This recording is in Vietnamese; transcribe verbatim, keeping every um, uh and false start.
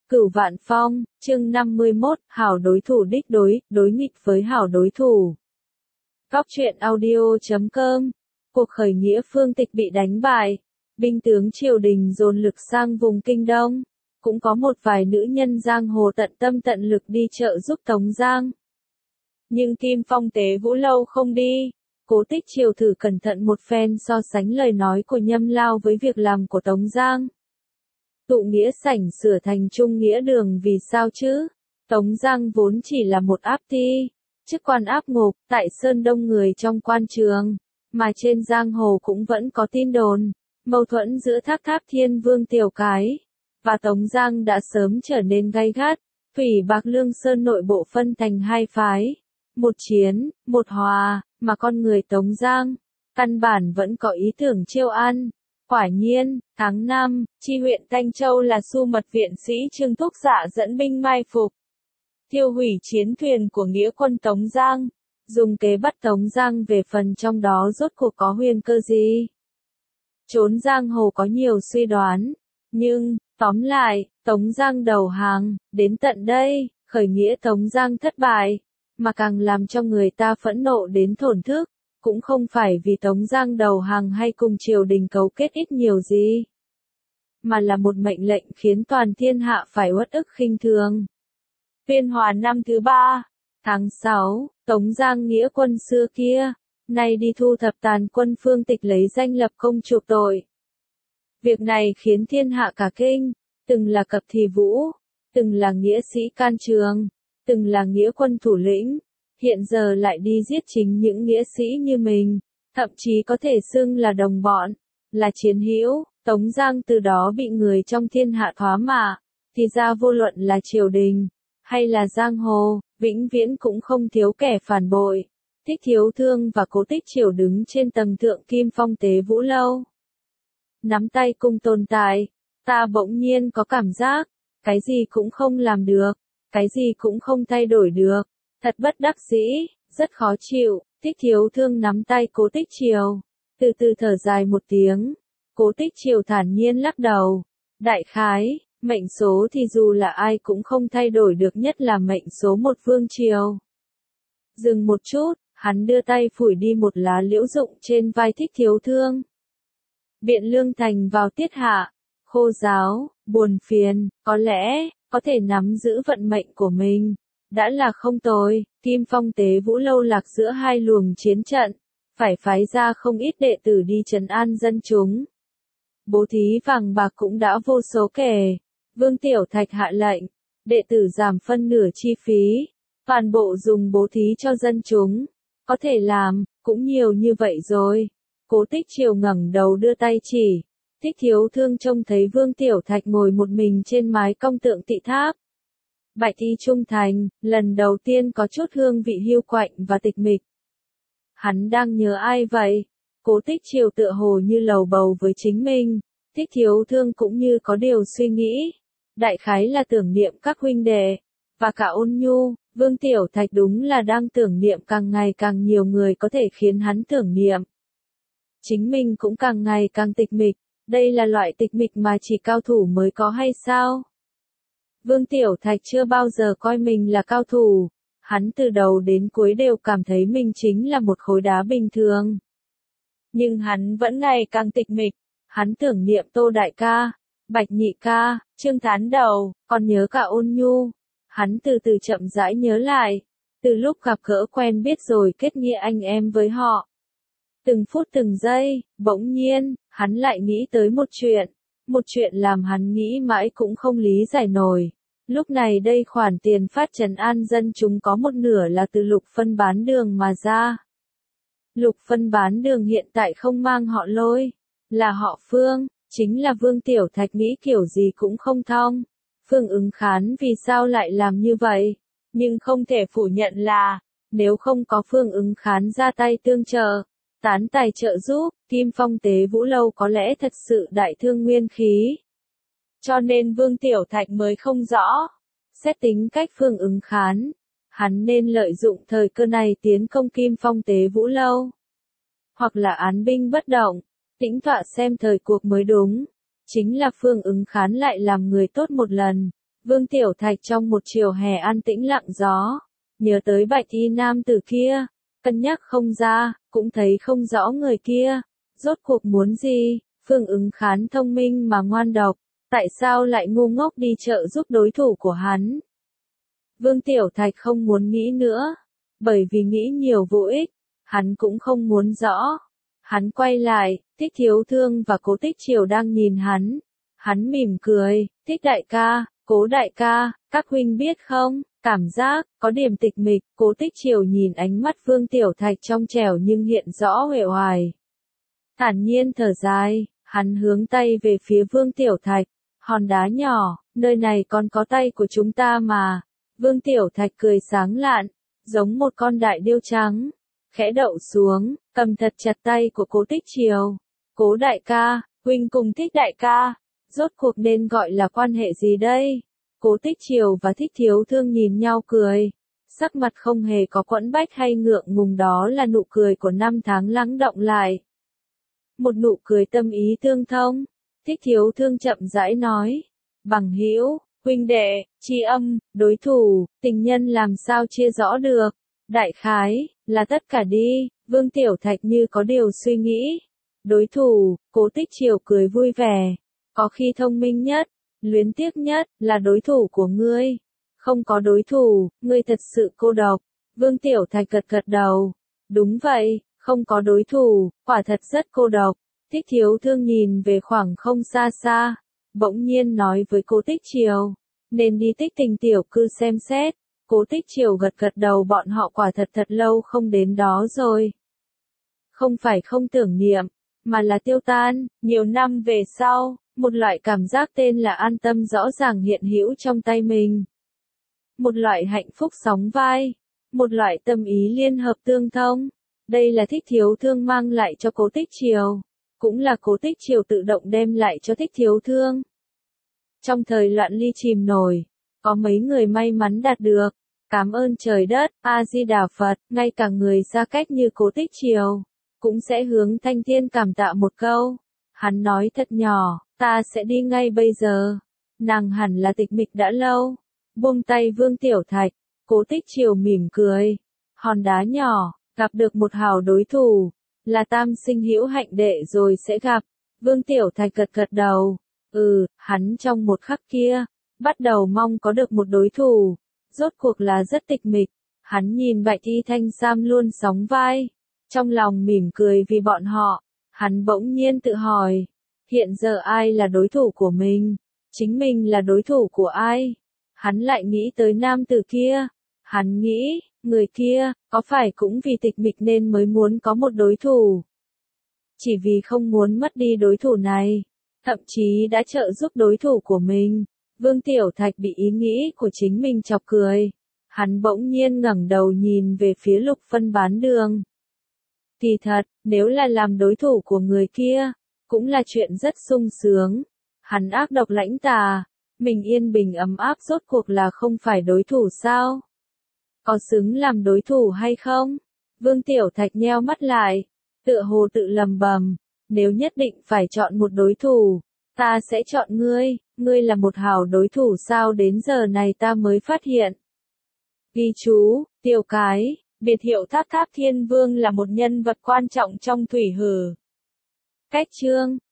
Cửu Vạn Phong, chương năm mươi mốt, hảo đối thủ đích đối, đối nghịch với hảo đối thủ. Góc truyện audio chấm com. Cuộc khởi nghĩa Phương Tịch bị đánh bại, binh tướng triều đình dồn lực sang vùng Kinh Đông, cũng có một vài nữ nhân giang hồ tận tâm tận lực đi trợ giúp Tống Giang. Nhưng Kim Phong Tế Vũ Lâu không đi. Cố Tích Triều thử cẩn thận một phen so sánh lời nói của Nhâm Lao với việc làm của Tống Giang. Tụ nghĩa sảnh sửa thành trung nghĩa đường vì sao chứ? Tống Giang vốn chỉ là một áp ti, chức quan áp ngục, tại Sơn đông người trong quan trường, mà trên giang hồ cũng vẫn có tin đồn, mâu thuẫn giữa Tháp Tháp Thiên Vương Tiểu Cái và Tống Giang đã sớm trở nên gay gắt. Thủy Bạc Lương Sơn nội bộ phân thành hai phái, một chiến, một hòa, mà con người Tống Giang căn bản vẫn có ý tưởng chiêu ăn. Quả nhiên, tháng năm, chi huyện Thanh Châu là Xu Mật viện sĩ Trương Thúc Dạ dẫn binh mai phục, thiêu hủy chiến thuyền của nghĩa quân Tống Giang, dùng kế bắt Tống Giang về phần trong đó rốt cuộc có huyền cơ gì. Trốn giang hồ có nhiều suy đoán, nhưng, tóm lại, Tống Giang đầu hàng, đến tận đây, khởi nghĩa Tống Giang thất bại, mà càng làm cho người ta phẫn nộ đến thổn thức. Cũng không phải vì Tống Giang đầu hàng hay cùng triều đình cấu kết ít nhiều gì, mà là một mệnh lệnh khiến toàn thiên hạ phải uất ức khinh thường. Viên Hòa năm thứ ba, tháng sáu, Tống Giang nghĩa quân xưa kia, nay đi thu thập tàn quân Phương Tịch lấy danh lập công chuộc tội. Việc này khiến thiên hạ cả kinh, từng là cập thì vũ, từng là nghĩa sĩ can trường, từng là nghĩa quân thủ lĩnh. Hiện giờ lại đi giết chính những nghĩa sĩ như mình, thậm chí có thể xưng là đồng bọn, là chiến hữu. Tống Giang từ đó bị người trong thiên hạ thoá mạ, thì ra vô luận là triều đình, hay là giang hồ, vĩnh viễn cũng không thiếu kẻ phản bội. Thích Thiếu Thương và Cố Tích Triều đứng trên tầng thượng Kim Phong Tế Vũ Lâu, nắm tay cùng tồn tại, ta bỗng nhiên có cảm giác, cái gì cũng không làm được, cái gì cũng không thay đổi được. Thật bất đắc dĩ, rất khó chịu. Thích Thiếu Thương nắm tay Cố Tích Triều, từ từ thở dài một tiếng. Cố Tích Triều thản nhiên lắc đầu. Đại khái, mệnh số thì dù là ai cũng không thay đổi được, nhất là mệnh số một vương triều. Dừng một chút, hắn đưa tay phủi đi một lá liễu rụng trên vai Thích Thiếu Thương. Biện Lương Thành vào tiết hạ, khô ráo, buồn phiền, có lẽ, có thể nắm giữ vận mệnh của mình. Đã là không tồi. Kim Phong Tế Vũ Lâu lạc giữa hai luồng chiến trận, phải phái ra không ít đệ tử đi trấn an dân chúng. Bố thí vàng bạc cũng đã vô số kể. Vương Tiểu Thạch hạ lệnh, đệ tử giảm phân nửa chi phí, toàn bộ dùng bố thí cho dân chúng. Có thể làm, cũng nhiều như vậy rồi. Cố Tích Triều ngẩng đầu đưa tay chỉ. Thích Thiếu Thương trông thấy Vương Tiểu Thạch ngồi một mình trên mái cong tượng Tị Tháp. Bại thi trung thành, lần đầu tiên có chút hương vị hiu quạnh và tịch mịch. Hắn đang nhớ ai vậy? Cố Tích Triều tựa hồ như lầu bầu với chính mình. Thích Thiếu Thương cũng như có điều suy nghĩ. Đại khái là tưởng niệm các huynh đệ, và cả Ôn Nhu. Vương Tiểu Thạch đúng là đang tưởng niệm càng ngày càng nhiều người có thể khiến hắn tưởng niệm. Chính mình cũng càng ngày càng tịch mịch. Đây là loại tịch mịch mà chỉ cao thủ mới có hay sao? Vương Tiểu Thạch chưa bao giờ coi mình là cao thủ, hắn từ đầu đến cuối đều cảm thấy mình chính là một khối đá bình thường. Nhưng hắn vẫn ngày càng tịch mịch, hắn tưởng niệm Tô Đại ca, Bạch Nhị ca, Trương Thán Đầu, còn nhớ cả Ôn Nhu. Hắn từ từ chậm rãi nhớ lại, từ lúc gặp gỡ quen biết rồi kết nghĩa anh em với họ. Từng phút từng giây, bỗng nhiên, hắn lại nghĩ tới một chuyện. Một chuyện làm hắn nghĩ mãi cũng không lý giải nổi. Lúc này đây khoản tiền phát trấn an dân chúng có một nửa là từ Lục Phân bán đường mà ra. Lục Phân bán đường hiện tại không mang họ Lôi, là họ Phương, chính là Vương Tiểu Thạch nghĩ kiểu gì cũng không thông. Phương Ứng Khán vì sao lại làm như vậy? Nhưng không thể phủ nhận là, nếu không có Phương Ứng Khán ra tay tương trợ, tán tài trợ giúp, Kim Phong Tế Vũ Lâu có lẽ thật sự đại thương nguyên khí. Cho nên Vương Tiểu Thạch mới không rõ. Xét tính cách Phương Ứng Khán, hắn nên lợi dụng thời cơ này tiến công Kim Phong Tế Vũ Lâu. Hoặc là án binh bất động, tĩnh tọa xem thời cuộc mới đúng. Chính là Phương Ứng Khán lại làm người tốt một lần, Vương Tiểu Thạch trong một chiều hè an tĩnh lặng gió, nhớ tới bạch y nam tử kia, cân nhắc không ra, cũng thấy không rõ người kia, rốt cuộc muốn gì. Phương Ứng Khán thông minh mà ngoan độc, tại sao lại ngu ngốc đi trợ giúp đối thủ của hắn? Vương Tiểu Thạch không muốn nghĩ nữa, bởi vì nghĩ nhiều vô ích, hắn cũng không muốn rõ. Hắn quay lại, Thích Thiếu Thương và Cố Tích Triều đang nhìn hắn. Hắn mỉm cười, Thích đại ca, Cố đại ca, các huynh biết không, cảm giác, có điểm tịch mịch. Cố Tích Triều nhìn ánh mắt Vương Tiểu Thạch trong trẻo nhưng hiện rõ uể oải. Thản nhiên thở dài, hắn hướng tay về phía Vương Tiểu Thạch, hòn đá nhỏ, nơi này còn có tay của chúng ta mà. Vương Tiểu Thạch cười sáng lạn, giống một con đại điêu trắng, khẽ đậu xuống, cầm thật chặt tay của Cố Tích Triều. Cố đại ca, huynh cùng Thích đại ca, rốt cuộc nên gọi là quan hệ gì đây? Cố Tích Triều và Thích Thiếu Thương nhìn nhau cười, sắc mặt không hề có quẫn bách hay ngượng ngùng, đó là nụ cười của năm tháng lắng đọng lại. Một nụ cười tâm ý tương thông. Thích Thiếu Thương chậm rãi nói, bằng hữu, huynh đệ, tri âm, đối thủ, tình nhân làm sao chia rõ được? Đại khái, là tất cả đi. Vương Tiểu Thạch như có điều suy nghĩ. Đối thủ, Cố Tích Triều cười vui vẻ, có khi thông minh nhất, luyến tiếc nhất, là đối thủ của ngươi. Không có đối thủ, ngươi thật sự cô độc. Vương Tiểu Thạch gật gật đầu. Đúng vậy, không có đối thủ, quả thật rất cô độc. Thích Thiếu Thương nhìn về khoảng không xa xa, bỗng nhiên nói với Cố Tích Triều, nên đi Tích Tình tiểu cư xem xét. Cố Tích Triều gật gật đầu, bọn họ quả thật thật lâu không đến đó rồi. Không phải không tưởng niệm, mà là tiêu tan. Nhiều năm về sau, một loại cảm giác tên là an tâm rõ ràng hiện hữu trong tay mình. Một loại hạnh phúc sóng vai, một loại tâm ý liên hợp tương thông. Đây là Thích Thiếu Thương mang lại cho Cố Tích Triều, cũng là Cố Tích Triều tự động đem lại cho Thích Thiếu Thương. Trong thời loạn ly chìm nổi, có mấy người may mắn đạt được. Cảm ơn trời đất, A-di-đà Phật, ngay cả người xa cách như Cố Tích Triều, cũng sẽ hướng Thanh Thiên cảm tạ một câu. Hắn nói thật nhỏ, ta sẽ đi ngay bây giờ. Nàng hẳn là tịch mịch đã lâu. Buông tay Vương Tiểu Thạch, Cố Tích Triều mỉm cười. Hòn đá nhỏ, gặp được một hảo đối thủ, là tam sinh hữu hạnh đệ rồi sẽ gặp. Vương Tiểu Thạch gật gật đầu. Ừ, hắn trong một khắc kia, bắt đầu mong có được một đối thủ. Rốt cuộc là rất tịch mịch. Hắn nhìn Bạch Y Thanh Sam luôn sóng vai, trong lòng mỉm cười vì bọn họ. Hắn bỗng nhiên tự hỏi, hiện giờ ai là đối thủ của mình? Chính mình là đối thủ của ai? Hắn lại nghĩ tới nam tử kia. Hắn nghĩ, người kia, có phải cũng vì tịch mịch nên mới muốn có một đối thủ? Chỉ vì không muốn mất đi đối thủ này, thậm chí đã trợ giúp đối thủ của mình. Vương Tiểu Thạch bị ý nghĩ của chính mình chọc cười. Hắn bỗng nhiên ngẩng đầu nhìn về phía Lục Phân bán đường. Kỳ thật, nếu là làm đối thủ của người kia, cũng là chuyện rất sung sướng. Hắn ác độc lãnh tà, mình yên bình ấm áp, rốt cuộc là không phải đối thủ sao? Có xứng làm đối thủ hay không? Vương Tiểu Thạch nheo mắt lại, tựa hồ tự lầm bầm, nếu nhất định phải chọn một đối thủ, ta sẽ chọn ngươi. Ngươi là một hảo đối thủ sao? Đến giờ này ta mới phát hiện. Ghi chú, Tiểu Cái, biệt hiệu Tháp Tháp Thiên Vương là một nhân vật quan trọng trong Thủy Hử. Cách chương